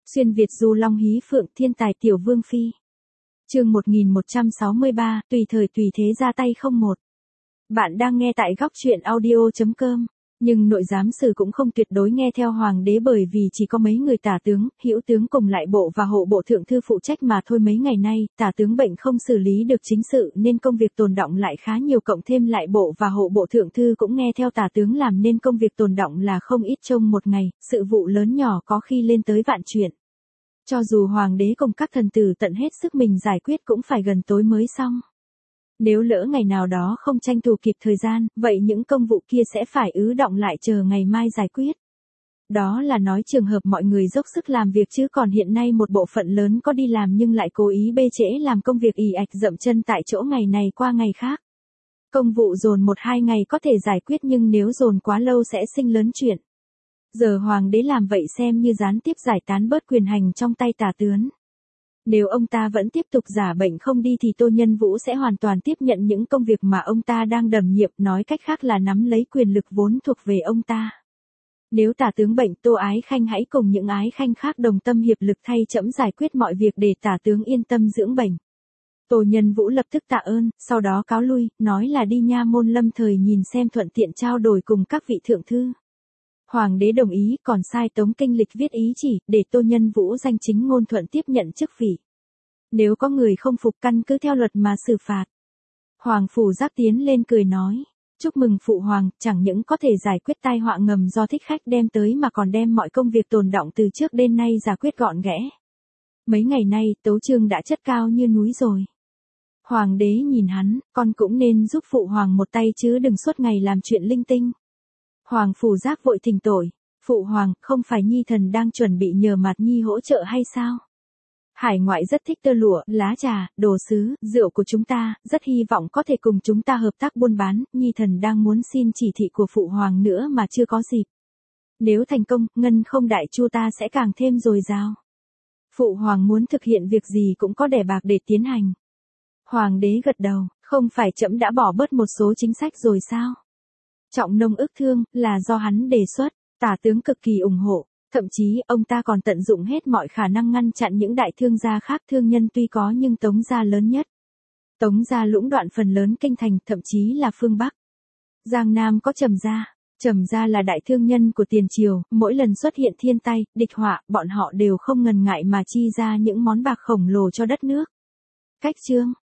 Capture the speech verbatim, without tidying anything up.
Xuyên Việt du long hí phượng thiên tài tiểu vương phi. Chương một nghìn một trăm sáu mươi ba, tùy thời tùy thế ra tay không một. Bạn đang nghe tại góc truyện audio chấm com. Nhưng nội giám sử cũng không tuyệt đối nghe theo hoàng đế bởi vì chỉ có mấy người tả tướng, hữu tướng cùng lại bộ và hộ bộ thượng thư phụ trách mà thôi. Mấy ngày nay, tả tướng bệnh không xử lý được chính sự nên công việc tồn đọng lại khá nhiều, cộng thêm lại bộ và hộ bộ thượng thư cũng nghe theo tả tướng làm nên công việc tồn đọng là không ít. Trong một ngày, sự vụ lớn nhỏ có khi lên tới vạn chuyện. Cho dù hoàng đế cùng các thần tử tận hết sức mình giải quyết cũng phải gần tối mới xong. Nếu lỡ ngày nào đó không tranh thủ kịp thời gian, vậy những công vụ kia sẽ phải ứ đọng lại chờ ngày mai giải quyết. Đó là nói trường hợp mọi người dốc sức làm việc, chứ còn hiện nay một bộ phận lớn có đi làm nhưng lại cố ý bê trễ làm công việc ì ạch dậm chân tại chỗ ngày này qua ngày khác. Công vụ dồn một hai ngày có thể giải quyết nhưng nếu dồn quá lâu sẽ sinh lớn chuyện. Giờ hoàng đế làm vậy xem như gián tiếp giải tán bớt quyền hành trong tay tả tướng. Nếu ông ta vẫn tiếp tục giả bệnh không đi thì Tô Nhân Vũ sẽ hoàn toàn tiếp nhận những công việc mà ông ta đang đảm nhiệm, nói cách khác là nắm lấy quyền lực vốn thuộc về ông ta. Nếu tả tướng bệnh, Tô Ái Khanh hãy cùng những ái khanh khác đồng tâm hiệp lực thay trẫm giải quyết mọi việc để tả tướng yên tâm dưỡng bệnh. Tô Nhân Vũ lập tức tạ ơn, sau đó cáo lui, nói là đi nha môn lâm thời nhìn xem thuận tiện trao đổi cùng các vị thượng thư. Hoàng đế đồng ý, còn sai Tống Kinh Lịch viết ý chỉ, để Tô Nhân Vũ danh chính ngôn thuận tiếp nhận chức vị. Nếu có người không phục căn cứ theo luật mà xử phạt. Hoàng Phủ Giác tiến lên cười nói, chúc mừng phụ hoàng, chẳng những có thể giải quyết tai họa ngầm do thích khách đem tới mà còn đem mọi công việc tồn đọng từ trước đến nay giải quyết gọn ghẽ. Mấy ngày nay, tấu chương đã chất cao như núi rồi. Hoàng đế nhìn hắn, con cũng nên giúp phụ hoàng một tay chứ đừng suốt ngày làm chuyện linh tinh. Hoàng Phủ Giác vội thỉnh tội, phụ hoàng, không phải nhi thần đang chuẩn bị nhờ Mạt Nhi hỗ trợ hay sao? Hải ngoại rất thích tơ lụa, lá trà, đồ sứ, rượu của chúng ta, rất hy vọng có thể cùng chúng ta hợp tác buôn bán, nhi thần đang muốn xin chỉ thị của phụ hoàng nữa mà chưa có dịp. Nếu thành công, ngân không đại chu ta sẽ càng thêm dồi dào. Phụ hoàng muốn thực hiện việc gì cũng có đẻ bạc để tiến hành. Hoàng đế gật đầu, không phải trẫm đã bỏ bớt một số chính sách rồi sao? Trọng nông ức thương, là do hắn đề xuất, tả tướng cực kỳ ủng hộ, thậm chí ông ta còn tận dụng hết mọi khả năng ngăn chặn những đại thương gia khác. Thương nhân tuy có nhưng Tống gia lớn nhất. Tống gia lũng đoạn phần lớn kinh thành, thậm chí là phương Bắc. Giang Nam có Trầm gia, Trầm gia là đại thương nhân của tiền triều, mỗi lần xuất hiện thiên tai, địch họa, bọn họ đều không ngần ngại mà chi ra những món bạc khổng lồ cho đất nước. Cách chương,